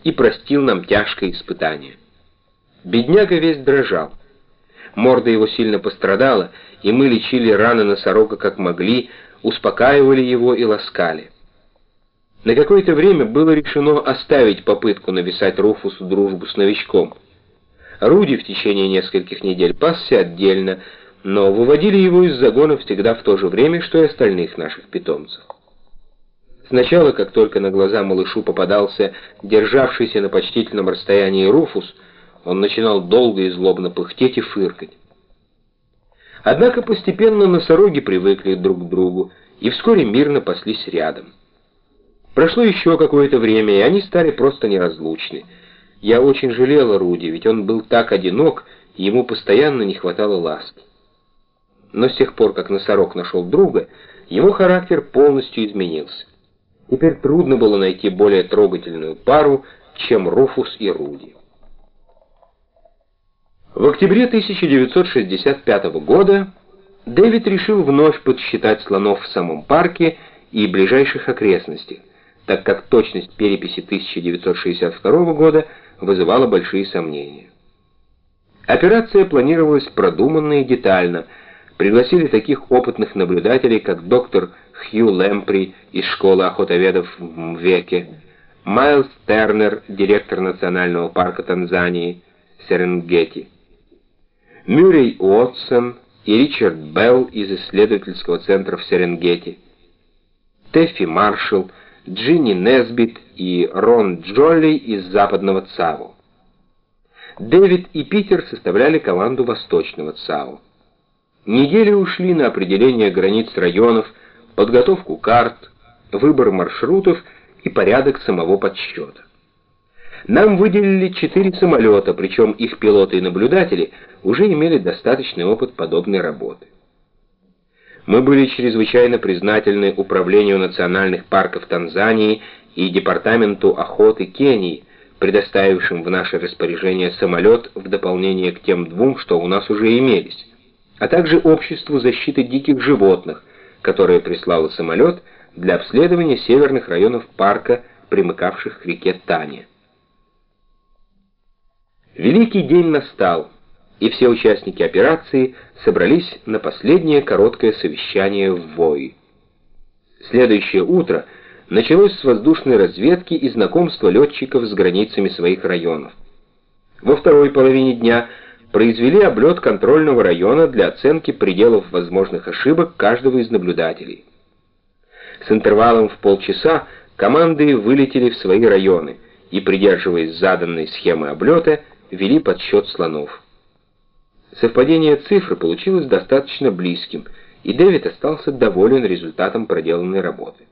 и простил нам тяжкое испытание. Бедняга весь дрожал. Морда его сильно пострадала, и мы лечили раны носорога как могли, успокаивали его и ласкали. На какое-то время было решено оставить попытку навязать Руфусу дружбу с новичком. Руди в течение нескольких недель пасся отдельно, но выводили его из загона всегда в то же время, что и остальных наших питомцев. Сначала, как только на глаза малышу попадался державшийся на почтительном расстоянии Руфус, он начинал долго и злобно пыхтеть и фыркать. Однако постепенно носороги привыкли друг к другу и вскоре мирно паслись рядом. Прошло еще какое-то время, и они стали просто неразлучны. Я очень жалела Руди, ведь он был так одинок, и ему постоянно не хватало ласки. Но с тех пор, как носорог нашел друга, его характер полностью изменился. Теперь трудно было найти более трогательную пару, чем Руфус и Руди. В октябре 1965 года Дэвид решил вновь подсчитать слонов в самом парке и ближайших окрестностях, так как точность переписи 1962 года вызывала большие сомнения. Операция планировалась продуманно и детально. Пригласили таких опытных наблюдателей, как доктор Хью Лэмпри из школы охотоведов в Мвеке, Майлз Тернер, директор Национального парка Танзании, Серенгети, Мюррей Уотсон и Ричард Белл из исследовательского центра в Серенгети, Тэффи Маршалл, Джинни Несбит и Рон Джолли из западного ЦАУ. Дэвид и Питер составляли команду восточного ЦАУ. Недели ушли на определение границ районов, подготовку карт, выбор маршрутов и порядок самого подсчета. Нам выделили 4 самолета, причем их пилоты и наблюдатели уже имели достаточный опыт подобной работы. Мы были чрезвычайно признательны Управлению национальных парков Танзании и Департаменту охоты Кении, предоставившим в наше распоряжение самолет в дополнение к тем 2, что у нас уже имелись, а также Обществу защиты диких животных, которое прислало самолет для обследования северных районов парка, примыкавших к реке Тане. Великий день настал, и все участники операции собрались на последнее короткое совещание в Вой. Следующее утро началось с воздушной разведки и знакомства летчиков с границами своих районов. Во второй половине дня произвели облет контрольного района для оценки пределов возможных ошибок каждого из наблюдателей. С интервалом в полчаса команды вылетели в свои районы и, придерживаясь заданной схемы облета, вели подсчет слонов. Совпадение цифр получилось достаточно близким, и Дэвид остался доволен результатом проделанной работы.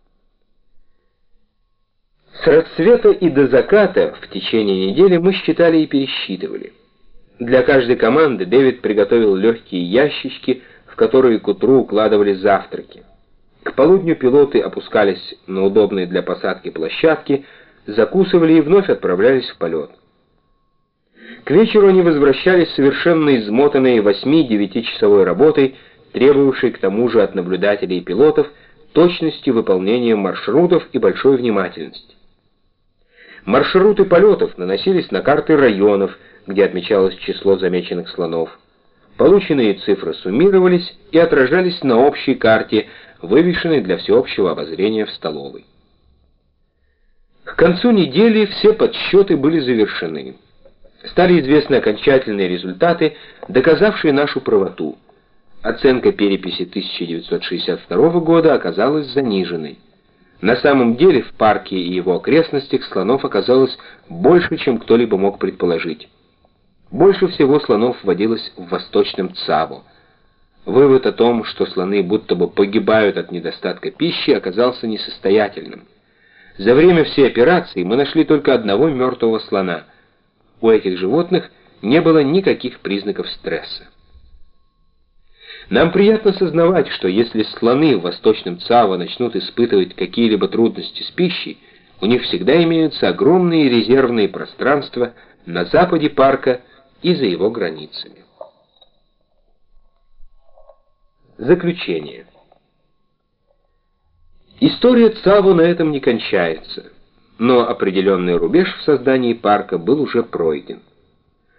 С рассвета и до заката в течение недели мы считали и пересчитывали. Для каждой команды Дэвид приготовил легкие ящички, в которые к утру укладывали завтраки. К полудню пилоты опускались на удобные для посадки площадки, закусывали и вновь отправлялись в полет. К вечеру они возвращались совершенно измотанные 8-9-часовой работой, требовавшей к тому же от наблюдателей и пилотов точности выполнения маршрутов и большой внимательности. Маршруты полетов наносились на карты районов, где отмечалось число замеченных слонов. Полученные цифры суммировались и отражались на общей карте, вывешенной для всеобщего обозрения в столовой. К концу недели все подсчеты были завершены. Стали известны окончательные результаты, доказавшие нашу правоту. Оценка переписи 1962 года оказалась заниженной. На самом деле в парке и его окрестностях слонов оказалось больше, чем кто-либо мог предположить. Больше всего слонов водилось в восточном ЦАВО. Вывод о том, что слоны будто бы погибают от недостатка пищи, оказался несостоятельным. За время всей операции мы нашли только одного мертвого слона. У этих животных не было никаких признаков стресса. Нам приятно сознавать, что если слоны в восточном ЦАВО начнут испытывать какие-либо трудности с пищей, у них всегда имеются огромные резервные пространства на западе парка и за его границами. Заключение. История ЦАВО на этом не кончается. но определенный рубеж в создании парка был уже пройден.